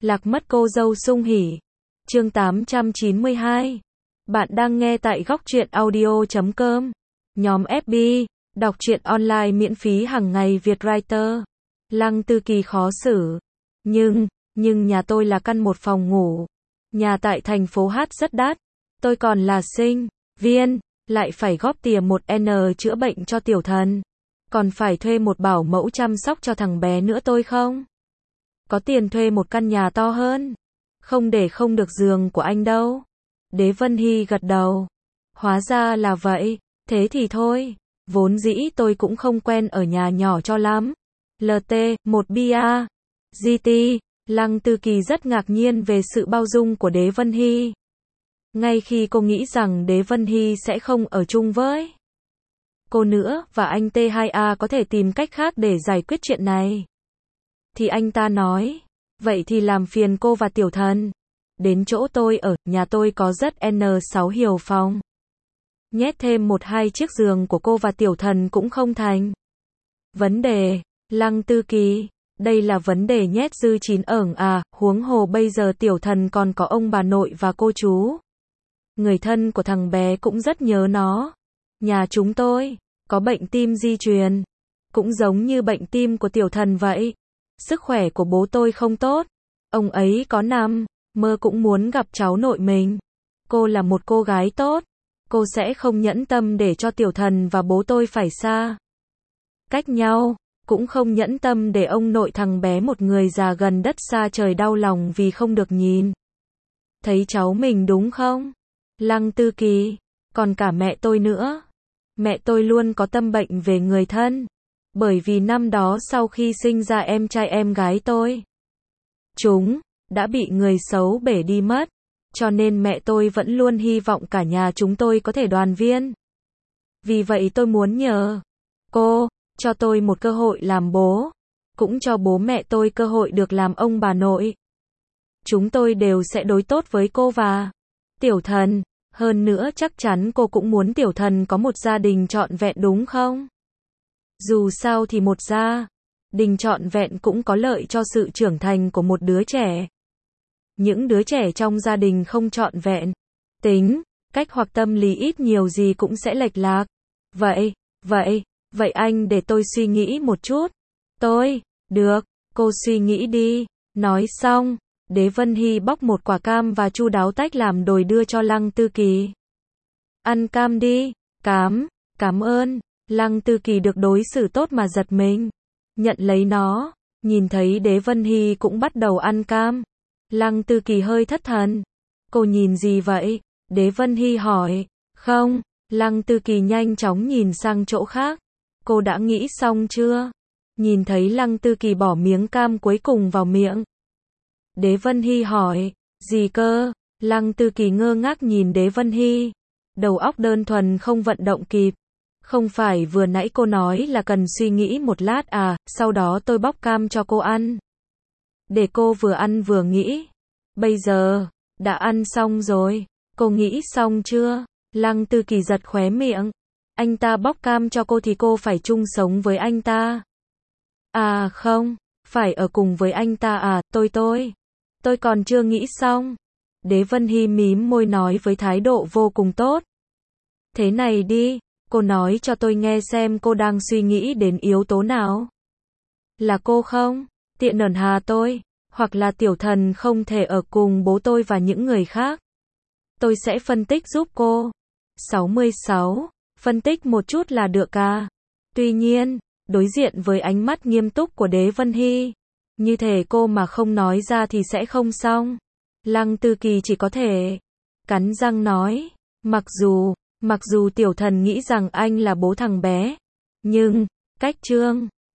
Lạc mất cô dâu sung hỉ. Chương 892. Bạn đang nghe tại góc truyện audio.com. Nhóm FB, đọc truyện online miễn phí hàng ngày Việt Writer. Lăng Tư Kỳ khó xử. Nhưng nhà tôi là căn một phòng ngủ. Nhà tại thành phố Hát rất đắt. Tôi còn là sinh viên, lại phải góp tiền 1N chữa bệnh cho tiểu thần. Còn phải thuê một bảo mẫu chăm sóc cho thằng bé nữa tôi không? Có tiền thuê một căn nhà to hơn. Không để không được giường của anh đâu. Đế Vân Hy gật đầu. Hóa ra là vậy, thế thì thôi. Vốn dĩ tôi cũng không quen ở nhà nhỏ cho lắm. LT, một bia. GT, Lăng Tư Kỳ rất ngạc nhiên về sự bao dung của Đế Vân Hy. Ngay khi cô nghĩ rằng Đế Vân Hy sẽ không ở chung với cô nữa, và anh T2A có thể tìm cách khác để giải quyết chuyện này, thì anh ta nói, vậy thì làm phiền cô và tiểu thần đến chỗ tôi ở, nhà tôi có rất N6 hiểu phòng. Nhét thêm 1-2 chiếc giường của cô và tiểu thần cũng không thành vấn đề. Lăng Tư Kỳ, đây là vấn đề nhét dư 9 ởng à, huống hồ bây giờ tiểu thần còn có ông bà nội và cô chú. Người thân của thằng bé cũng rất nhớ nó. Nhà chúng tôi có bệnh tim di truyền, cũng giống như bệnh tim của tiểu thần vậy. Sức khỏe của bố tôi không tốt. Ông ấy có nằm mơ cũng muốn gặp cháu nội mình. Cô là một cô gái tốt. Cô sẽ không nhẫn tâm để cho tiểu thần và bố tôi phải xa cách nhau. Cũng không nhẫn tâm để ông nội thằng bé, một người già gần đất xa trời, đau lòng vì không được nhìn thấy cháu mình, đúng không? Lăng Tư Kỳ, còn cả mẹ tôi nữa. Mẹ tôi luôn có tâm bệnh về người thân. Bởi vì năm đó sau khi sinh ra em trai em gái tôi, chúng đã bị người xấu bể đi mất. Cho nên mẹ tôi vẫn luôn hy vọng cả nhà chúng tôi có thể đoàn viên. Vì vậy tôi muốn nhờ cô cho tôi một cơ hội làm bố, cũng cho bố mẹ tôi cơ hội được làm ông bà nội. Chúng tôi đều sẽ đối tốt với cô và tiểu thần. Hơn nữa chắc chắn cô cũng muốn tiểu thần có một gia đình trọn vẹn, đúng không? Dù sao thì một gia đình trọn vẹn cũng có lợi cho sự trưởng thành của một đứa trẻ. Những đứa trẻ trong gia đình không trọn vẹn, tính cách hoặc tâm lý ít nhiều gì cũng sẽ lệch lạc. Vậy anh để tôi suy nghĩ một chút. Được, cô suy nghĩ đi. Nói xong, Đế Vân Hy bóc một quả cam và chu đáo tách làm đồi đưa cho Lăng Tư Kỳ. Ăn cam đi. Cảm ơn. Lăng Tư Kỳ được đối xử tốt mà giật mình. Nhận lấy nó, nhìn thấy Đế Vân Hy cũng bắt đầu ăn cam. Lăng Tư Kỳ hơi thất thần. Cô nhìn gì vậy? Đế Vân Hy hỏi. Không. Lăng Tư Kỳ nhanh chóng nhìn sang chỗ khác. Cô đã nghĩ xong chưa? Nhìn thấy Lăng Tư Kỳ bỏ miếng cam cuối cùng vào miệng, Đế Vân Hy hỏi. Gì cơ? Lăng Tư Kỳ ngơ ngác nhìn Đế Vân Hy. Đầu óc đơn thuần không vận động kịp. Không phải vừa nãy cô nói là cần suy nghĩ một lát à, sau đó tôi bóc cam cho cô ăn. Để cô vừa ăn vừa nghĩ. Bây giờ đã ăn xong rồi. Cô nghĩ xong chưa? Lăng Tư Kỳ giật khóe miệng. Anh ta bóc cam cho cô thì cô phải chung sống với anh ta. À không, phải ở cùng với anh ta à, tôi còn chưa nghĩ xong. Đế Vân Hy mím môi nói với thái độ vô cùng tốt. Thế này đi, cô nói cho tôi nghe xem cô đang suy nghĩ đến yếu tố nào. Là cô không tiện ẩn hà tôi, hoặc là tiểu thần không thể ở cùng bố tôi và những người khác. Tôi sẽ phân tích giúp cô. 66. Phân tích một chút là được à? Tuy nhiên, đối diện với ánh mắt nghiêm túc của Đế Vân Hy, như thể cô mà không nói ra thì sẽ không xong. Lăng Tư Kỳ chỉ có thể cắn răng nói, mặc dù tiểu thần nghĩ rằng anh là bố thằng bé, nhưng cách Trương